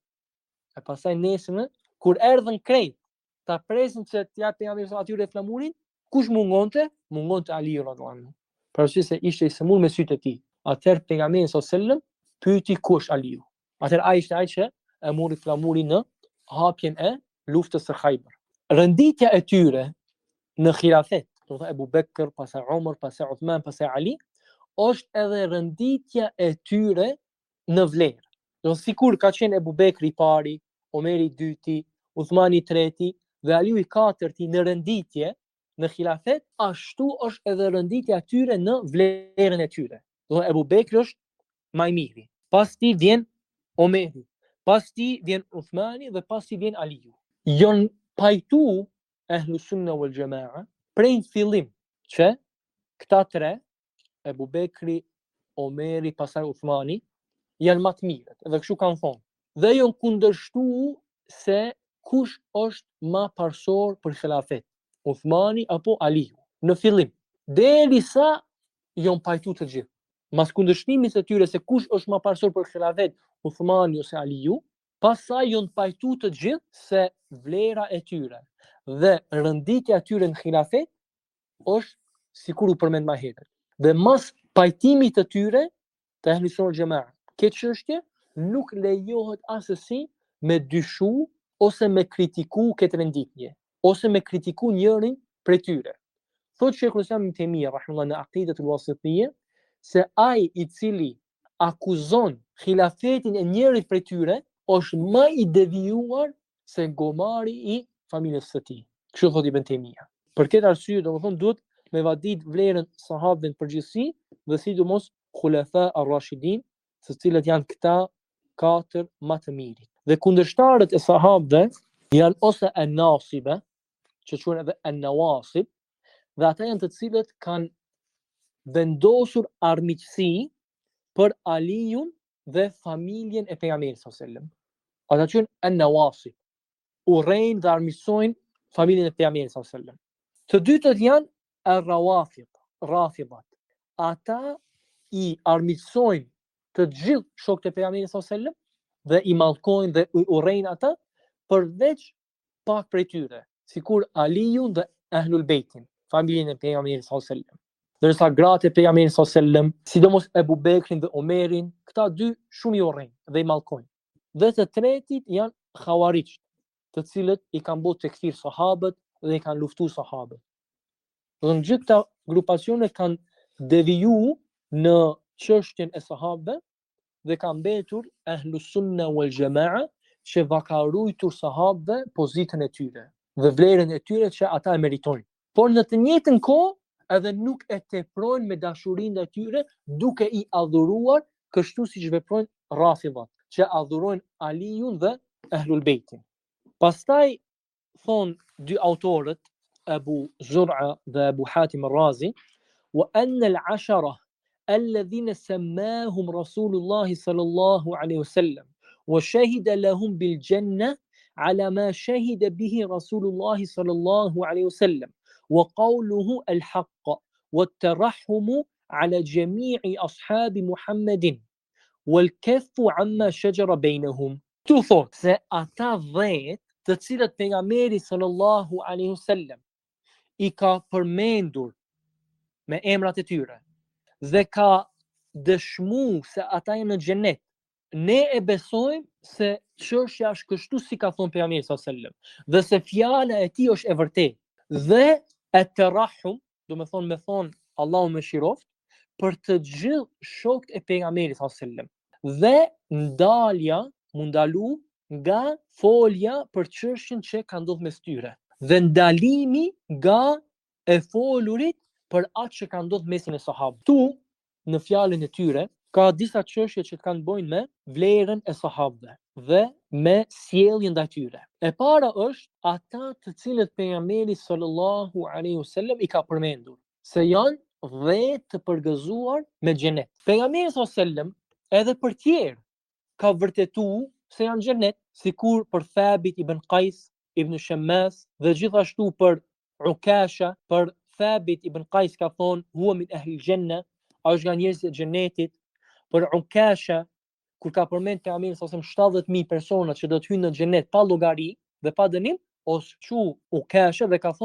E pastaj nesër kur erdhën krejt ta presin se t'ja pejgamberi atyre flamurin, kush mungonte? mungon të Aliu radhiyallahu anhu. Përse se ishte i sëmur me sytë e tij. Atëherë pejgamberi sallallahu alaihi wasallam pyeti kush Aliu. Atëherë ai ishte ai që e mori flamurin në hapjen e luftës së Khaybar. Renditja e tyre në khilafet, do të thotë Abu Bekr, pastaj Umar, pastaj Uthman, pastaj Ali, është edhe renditja e tyre në vlerë. Do sikur ka qenë Abu Bekri i pari, Omeri i dyti, Uthmani i treti dhe Aliu i katërti në renditje në khilafet, ashtu është edhe renditja e tyre në vlerën e tyre. Do Abu Bekri është më i miri. Pas tij vjen Omeri, pas tij vjen Uthmani dhe pas tij vjen Aliu. Jon pajtu Ahlus Sunna wal Jamaa prej fillim që këta tre, Abu Bekri, Omeri, pastaj Uthmani, janë më të mirët, dhe kështu kanë thonë. Dhe janë kundërshtuar se kush është më parsor për xhilafet, Uthmani apo Aliu. Në fillim, derisa janë pajtu të gjithë. Mas kundërshtimit të tyre se kush është më parsor për xhilafet, Uthmani ose Aliu, pastaj janë pajtu të gjithë se vlera e tyre dhe renditja e tyre në xhilafet është sikur u përmend më herët. Dhe mas pajtimit të tyre të Ahlus Sunna wal Jamaa, këtë çështje nuk lejohet asesi me dyshu ose me kritiku këtë renditje, ose me kritiku njërin prej tyre. Thot Sheikhul Islam Ibn Taymiyah rahimahullah në Aqidatul Wasitiyya se ai i cili akuzon khilafetin e njërit prej tyre është më i devijuar se gomari i familjes së tij. Kështu thot Ibn Taymiyah. Për këtë arsye, domethënë duhet me vadit vlerën sahabëve në përgjithësi dhe sidomos Khulafa ar-Rashidin, të cilët janë këta katër më të mirë. Dhe kundërshtarët e sahabëve janë ose an-nasibe, që quhen edhe an-nawasib, dhe ata janë të cilët kanë vendosur armiqësi për Aliun dhe familjen e pejgamberit sallallahu alajhi wasallam. Ata quhen an-nawasib, urrejnë dhe armiqsojnë familjen e pejgamberit sallallahu alajhi wasallam. Të dytët janë ar-rafidat. Ata i armiqsojnë të gjithë shokët e pejgamberit sallallahu alajhi wasallam dhe i mallkojnë dhe i urrejnë ata përveç pak prej tyre, sikur Aliun dhe Ahlul Bejtin, familjen e pejgamberit sallallahu alajhi wasallam. Ndërsa gratë e pejgamberit sallallahu alajhi wasallam, sidomos Abu Bekrin dhe Omerin, këta dy shumë i urrejnë dhe i mallkojnë. Dhe të tretit janë Khawarij, të cilët i kanë bërë tekfir sahabët dhe i kanë luftuar sahabët. Dhe në gjithë këta grupacione kanë deviju në çështjen e sahabëve dhe kanë mbetur Ahlus Sunna wal Jamaa që va ka ruajtur sahabëve pozitën e tyre dhe vlerën e tyre që ata e meritojnë. Por në të njëjtën kohë edhe nuk e teprojnë me dashurinë e tyre duke i adhuruar kështu siç veprojnë Rafidat, që adhurojnë Aliun dhe Ahlul Bejtin. Pastaj thon dy autorët, Abu Zur'a dhe Abu Hatim al-Razi, wa anna al-ashara alladhina sammahum Rasulullah sallallahu alaihi wasallam wa shahida lahum bil jannah ala ma shahida bihi Rasulullah sallallahu alaihi wasallam wa qawluhu al-haqq wa at-tarahhum ala jami'i ashabi Muhammadin wal kaffu amma shajara bainahum. Tu thot se ata 10 të cilët pejgamberi sallallahu alaihi wasallam i ka përmendur me emrat e tyre dhe ka dëshmu se ata janë në xhenet. Ne e besojmë se çështja është kështu si ka thonë pejgamberi sallallahu alaihi wasallam dhe se fjala e tij është e vërtetë. Dhe at-tarahhum, do të thonë me thon Allahu më shiroft për të gjithë shokët e pejgamberit sallallahu alaihi wasallam. Dhe ndalja mundalu nga folja për çështjen që ka ndodhur mes tyre dhe ndalimi nga e folurit për atë që ka ndodhur mesin e sahabëve. Tu në fjalën e tyre ka disa çështje që kanë bëjnë me vlerën e sahabëve dhe me sjelljen ndaj tyre. E para është ata të cilët pejgamberi sallallahu alaihi wasallam i ka përmendur se janë 10 të përgëzuar me xhenet. Pejgamberi sallallahu alaihi wasallam edhe për tjerë ka vërtetuar se janë xhenet, sikur për Thabit ibn Qais ibn Shammas dhe gjithashtu për Ukasha, për Thabit ibn Qais ka thonë huwa min ahli al-janna, është nga njerëzit e xhenetit. Për Ukasha, kur ka përmend pejgamberi sallallahu alaihi wasallam 70.000 persona që do të hyjnë në xhenet pa llogari dhe pa dënim, ose çu Ukasha dhe ka thonë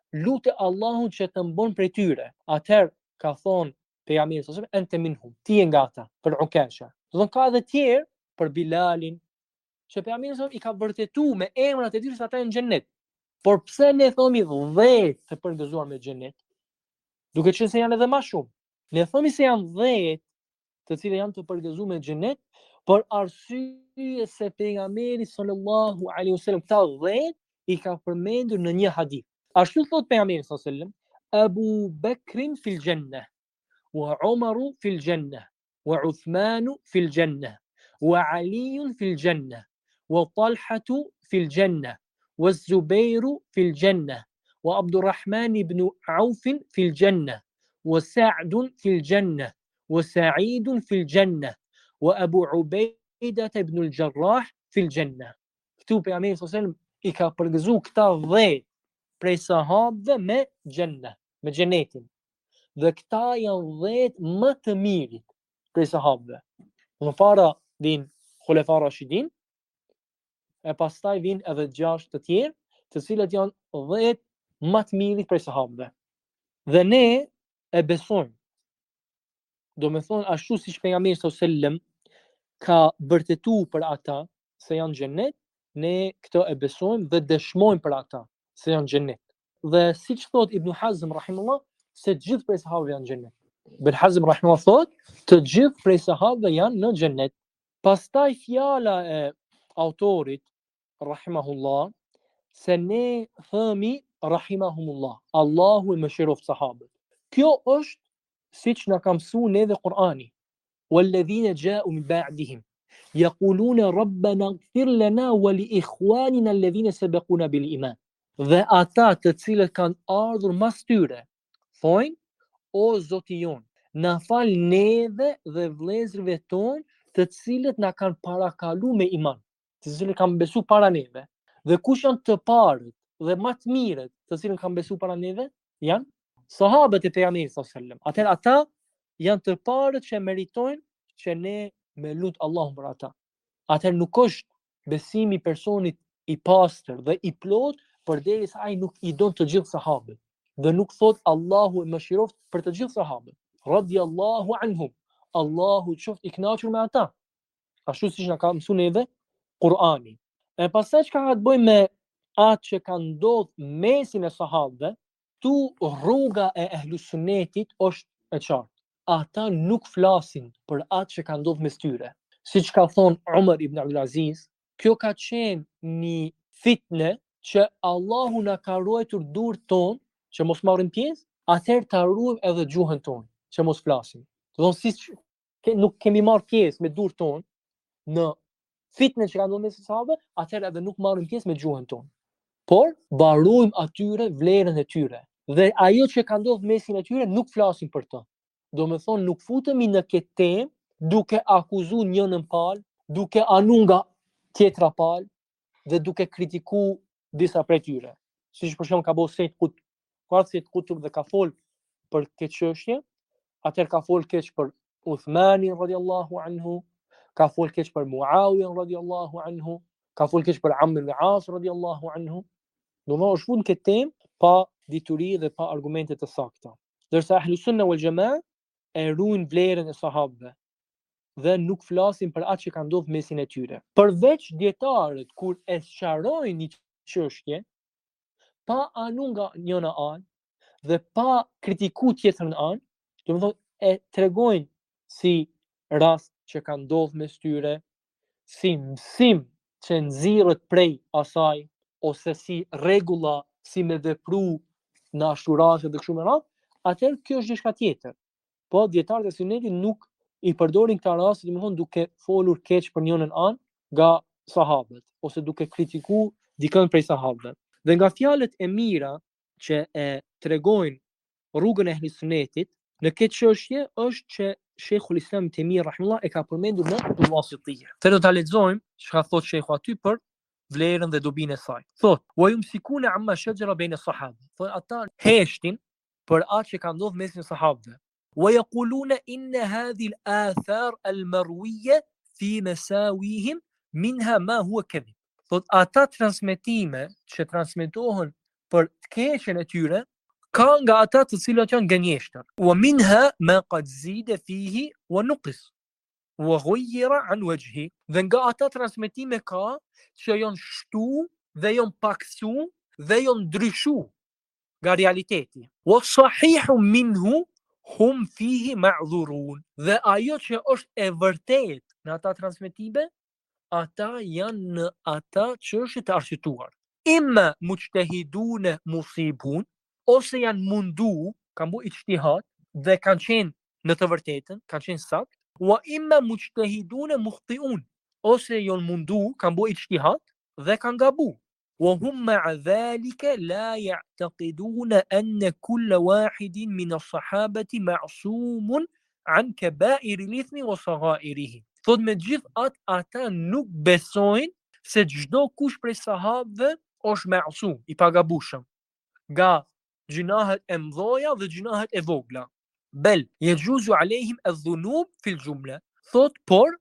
lutë Allahun që të mbon prej tyre. Atëherë ka thonë pejgamberi sallallahu alajhi wasallam ente minhum, ti je nga ata, për Ukasha. Do të ka edhe tjerë për Bilalin, që pejgamberi sallallahu alajhi wasallam i ka vërtetuar me emrat e tyre se ata janë në xhennet. Por pse ne thomi 10 të përgëzuar me xhennet? Duke qenë se janë edhe më shumë. Ne thomi se janë 10 të cilët janë të përgëzuar me xhennet, por arsye se pejgamberi sallallahu alaihi wasallam këta 10 i ka përmendur në një hadith. Ashtu thot pejgamberi sallallahu alaihi wasallam, Abu Bakrin fil jannah, wa Umaru fil jannah, wa Uthmanu fil jannah, wa Aliyun fil jannah, wa Talhatu fil jannah, wa Zubairu fil jannah, wa Abdurrahman ibn Auf fil jannah, wa Sa'd fil jannah, wa Sa'id fil jannah, wa Abu Ubaidah ibn al-Jarrah fil jannah. Këtu pejgamberi sallallahu alaihi wasallam i ka përgëzuar këta 10 prej sahabëve me xhenna, me xhenetin. Dhe këta janë 10 më të mirit prej sahabëve. Më para vin Khulafa Rashidin, e pastaj vin edhe 6 të tjerë, të cilët janë 10 më të mirit prej sahabëve. Dhe ne e besojmë. Do me thonë ashtu si pejgamberi sallallahu alaihi wasallam ka vërtetuar për ata se janë xhennet, ne këto e besojmë dhe dëshmojmë për ata se janë xhennet. Dhe siç thot Ibn Hazm rahimullah, se të gjithë prej sahabëve janë xhennet. Ibn Hazm rahimullah thot, të gjithë prej sahabëve janë në xhennet. Pastaj fjala e autorit rahimahullah, se ne themi rahimahumullah, Allahu i mëshiroft sahabët. Kjo është siç na ka mësuar neve Kur'ani. والذين جاءوا من بعدهم يقولون ربنا اغفر لنا ولإخواننا الذين سبقونا بالإيمان. Dhe ata të cilët kanë ardhur mas tyre, thonë, o Zoti jon, na fal neve dhe vëllezërve tonë të cilët na kanë parakaluar me iman, të cilët kanë besuar para neve. Dhe kush janë të parët dhe më të mirët të cilët kanë besuar para neve? Janë sahabët e pejgamberit sallallahu alajhi wasallam. Atëherë ata janë të parët që meritojnë që ne me lut Allahun për ata. Atëherë nuk është besimi i personit i pastër dhe i plot përderisa ai nuk i don të gjithë sahabët dhe nuk thot Allahu i mëshiroft për të gjithë sahabët. Radiyallahu anhum. Allahu qoftë i kënaqur me ata. Ashtu siç na ka mësuar neve Kur'ani. E pastaj çka ka të bëjë me atë që ka ndodhur mesin e sahabëve, tu rruga e ehlus sunnetit është e qartë. Ata nuk flasin për atë që ka ndodhur mes tyre. Siç ka thonë Umar ibn Abdul Aziz, kjo ka qenë një fitne që Allahu na ka ruajtur durët tonë që mos marrim pjesë, atëherë ta ruajmë edhe gjuhën tonë që mos flasim. Do të thonë siç nuk kemi marrë pjesë me durët tonë në fitne që ka ndodhur mes sahabëve, atëherë edhe nuk marrim pjesë me gjuhën tonë. Por barojmë atyre vlerën e tyre. Dhe ajo që ka ndodhur mesin e tyre nuk flasim për të. Do me thonë nuk futemi në këtë temë duke akuzuar njënën palë, duke anu nga tjetra palë dhe duke kritikuar disa prej tyre. Siç për shembull ka bëu Said Qutb. Kur Said Qutb dhe ka fol për këtë çështje, atëherë ka fol keq për Uthmanin radhiyallahu anhu, ka fol keq për Muawiya radhiyallahu anhu, ka fol keq për Amr ibn As radhiyallahu anhu. Do më është fund këtë temë pa dituri dhe pa argumente të sakta. Dërsa Ahlus Sunna wal Jamaa e ruajnë vlerën e sahabëve dhe nuk flasin për atë që ka ndodhur mesin e tyre. Përveç dietarët kur e sqarojnë një çështje pa anu nga njëna anë dhe pa kritikuar tjetrën anë, do të thotë e tregojnë si rast që ka ndodhur mes tyre, si mësim që nxirret prej asaj ose si rregulla si me vepru në ashuratë dhe kështu me radhë, atëherë kjo është diçka tjetër. Po dietarët e sunetit nuk i përdorin këta raste, domethënë duke folur keq për njërin anë nga sahabët ose duke kritikuar dikën prej sahabëve. Dhe nga fjalët e mira që e tregojnë rrugën e ehlis sunetit në këtë çështje është që Sheikhul Islam Taymiyya rahimahullah e ka përmendur në Al-Wasitiyya. Të do ta lexojmë çka thot Sheikhu aty për vlerën dhe dobinë e saj. Thot: "Wa yumsikuna amma shajara bayna as-sahaba." Thot ata heshtin për atë që ka ndodhur mes sahabëve. ويقولون إن هذه الآثار المروية في مساويهم منها ما هو كذب. Thot ata transmetime që transmetohen për të keqen e tyre, ka nga ata të cilët janë gënjeshtër. Wa minha ma qad zida fihi wa nuqis wa ghayyira an wajhi. Dhe nga ata transmetime ka që janë shtu dhe janë paksu dhe janë ndryshu nga realiteti. Wa sahihu minhu hum fihi ma'dhurun. Dhe ajo që është e vërtet në ata transmetime, ata janë në ata çështje të arsyetuar. Imma mujtahidun musibun, ose janë mundu, kanë bu ijtihad dhe kanë qenë në të vërtetën, kanë qenë sakt. Wa imma mujtahidun mukhti'un, ose janë mundu, kanë bu ijtihad dhe kanë gabu. وهم مع ذلك لا يعتقدون أن كل واحد من الصحابة معصوم عن كبائر الإثم وصغائره. Thot me gjithë ata nuk besojnë se çdo kush prej sahabëve është ma'sum, i pagabushëm nga gjunahet e mëdha dhe gjunahet e vogla. Bel yajuzu alehim adh-dhunub fil jumla. Thot por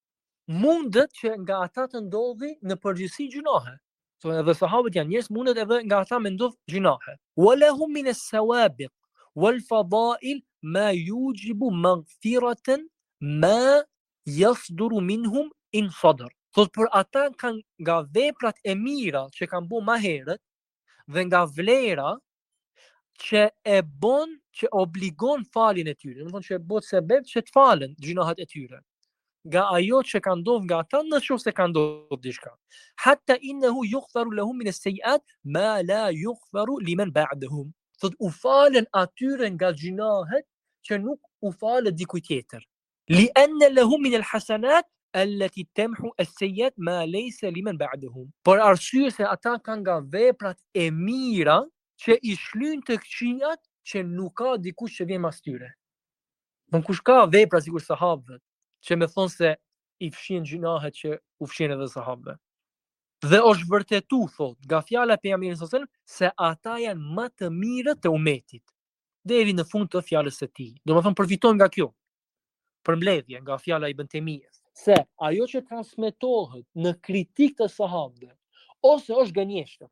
mundet që nga ata të ndodhi në përgjithësi gjunahe. So edhe sahabët janë njerëz, mundet edhe nga ata me ndodh gjunahe. Walahum min as-sawabiq wal fadail ma yujibu maghfiratan ma yasduru minhum in sadr. Thot për ata kanë nga veprat e mira që kanë bu më herët dhe nga vlera që e bon, që obligon faljen e tyre. Do të thonë që e bën sebeb që të falen gjunahet e tyre. Nga ajo që ka ndodhur nga ata, nëse ka ndodhur diçka. Hatta innahu yughfaru lahum min as-sayiat ma la yughfaru liman ba'dahum. Thot u falen atyre nga gjunahet që nuk u falet dikujt tjetër. Li anna lahum min al-hasanat allati tamhu as-sayiat ma laysa liman ba'dahum. Por arsye se ata kanë nga veprat e mira që i shlyn të këqijat që nuk ka dikush që vjen pas tyre. Don kush ka vepra sikur sahabët, që me thonë se i fshin gjunahet që u fshin edhe sahabëve. Dhe është vërtetu, thot, nga fjala e pejgamberit sallallahu alajhi wasallam, se ata janë më të mirët të umetit, deri në fund të fjalës së tij. Domethënë përfitojnë nga kjo përmbledhje nga fjala e Ibn Taymiyes, se ajo që transmetohet në kritik të sahabëve, ose është gënjeshtër,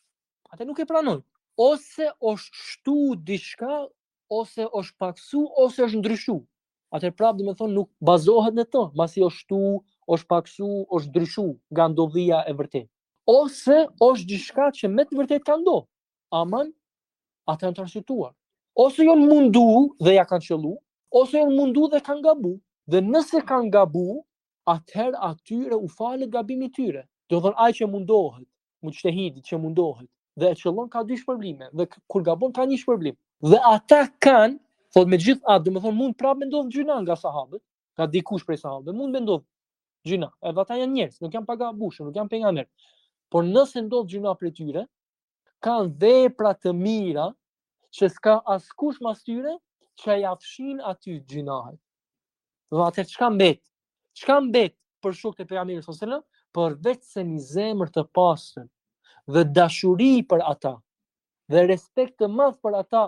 ata nuk e pranojnë, ose është shtu diçka, ose është paksu, ose është ndryshu. Atëherë prapë do të thonë nuk bazohet në to, masi është shtu, është paksu, është ndryshu nga ndodhia e vërtetë. Ose është diçka që me të vërtetë ka ndodhur, aman ata janë të arsyetuar. Ose janë mundu dhe ja kanë qellu, ose janë mundu dhe kanë gabu. Dhe nëse kanë gabu, atëherë atyre u falet gabimi i tyre. Do të thonë ai që mundohet, mujtahidi që mundohet dhe e qëllon ka dy shpërblime, dhe kur gabon ka një shpërblim. Dhe ata kanë, thot me gjithë atë, do të thonë mund prapë me ndodh gjuna nga sahabët, ka dikush prej sahabëve, mund me ndodh gjuna. Edhe ata janë njerëz, nuk janë pagabushëm, nuk janë pejgamber. Por nëse ndodh gjuna prej tyre, kanë vepra të mira që s'ka askush mas tyre që ja fshin aty gjunahet. Dhe atëherë çka mbet? Çka mbet për shokët e pejgamberit sallallahu alajhi wasallam, përveç se një zemër të pastër dhe dashuri për ata dhe respekt të madh për ata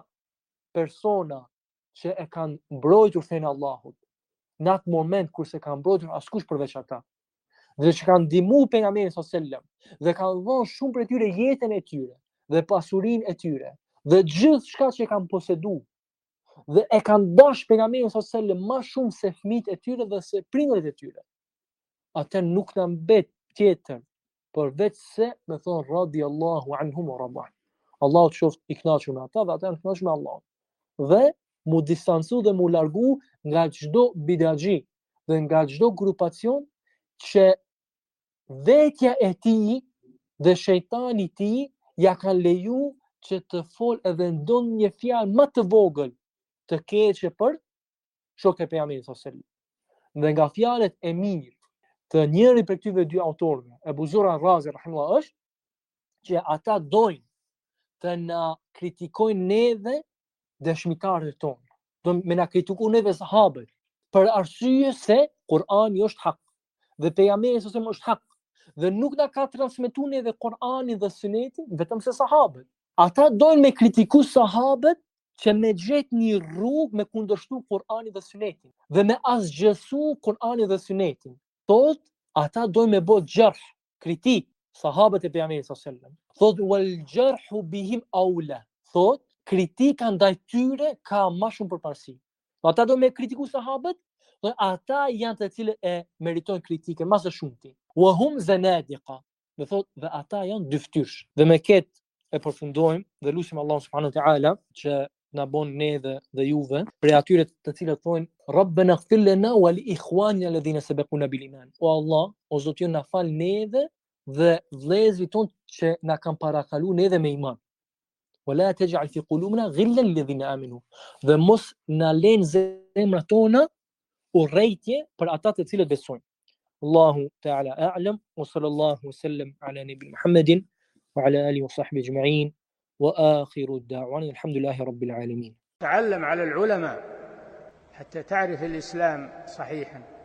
persona që e kanë mbrojtur fenë Allahut në atë moment kur se kanë mbrojtur askush përveç ata, dhe që kanë ndihmuar pejgamberin sallallahu alajhi wasallam dhe kanë dhënë shumë për tyre jetën e tyre dhe pasurinë e tyre dhe gjithçka që kanë poseduar, dhe e kanë dashur pejgamberin sallallahu alajhi wasallam më shumë se fëmijët e tyre dhe se prindërit e tyre. Atë nuk na mbet tjetër përveç se me thonë radiallahu anhum wa radu anhum. Allahu të qoftë i kënaqur me ata dhe ata janë të kënaqur me Allahun. Dhe mu distancu dhe mu largu nga çdo bidaxhi dhe nga çdo grupacion që vetja e tij dhe shejtani i tij ja kanë leju që të fol edhe ndonjë fjalë më të vogël të keqe për shokët e pejgamberit sallallahu alajhi wasallam. Dhe nga fjalët e mirë të njëri për këtyve dy autorëve, Abu Zur'a Razi rahimahullah, është që ata dojnë të na kritikojnë neve dëshmitarët tonë. Do me na kritikojnë neve sahabët për arsye se Kur'ani është hak dhe pejgamberi sallallahu alajhi wasallam është hak dhe nuk na ka transmetuar neve Kur'anin dhe Sunetin vetëm se sahabët. Ata dojnë me kritiku sahabët që me gjetë një rrugë me kundërshtu Kur'anin dhe Sunetin dhe me asgjësu Kur'anin dhe Sunetin. Thot, ata dojnë me bë gjarh, kritik sahabët e pejgamberit sallallahu alajhi wasallam. Thot wal jarhu bihim aula. Thot kritika ndaj tyre ka më shumë përparësi. Ata do me kritiku sahabët, dhe ata janë të cilët e meritojnë kritikën më së shumti. Wa hum zanadiqa. Do thot dhe ata janë dyftyrsh. Dhe me këtë e përfundojmë dhe lutim Allahun subhanahu wa taala që na bon ne dhe juve për atyre të cilët thonë Rabbana ighfir lana wa li ikhwanina alladhina sabaquna bil iman. O Allah, o Zoti na fal neve dhe vëllezërit tonë që na kanë parakaluar neve me iman. Wala taj'al fi qulubina ghillan lil ladhina amanu. Dhe mos na lën zemrat tona urrejtje për ata të cilët besojnë. Allahu ta'ala a'lam wa sallallahu wasallam ala nabi Muhammedin wa ala alihi wa sahbihi ajma'in wa akhiru ad-da'wana alhamdulillahi rabbil alamin. تعلم على العلماء حتى تعرف الإسلام صحيحا.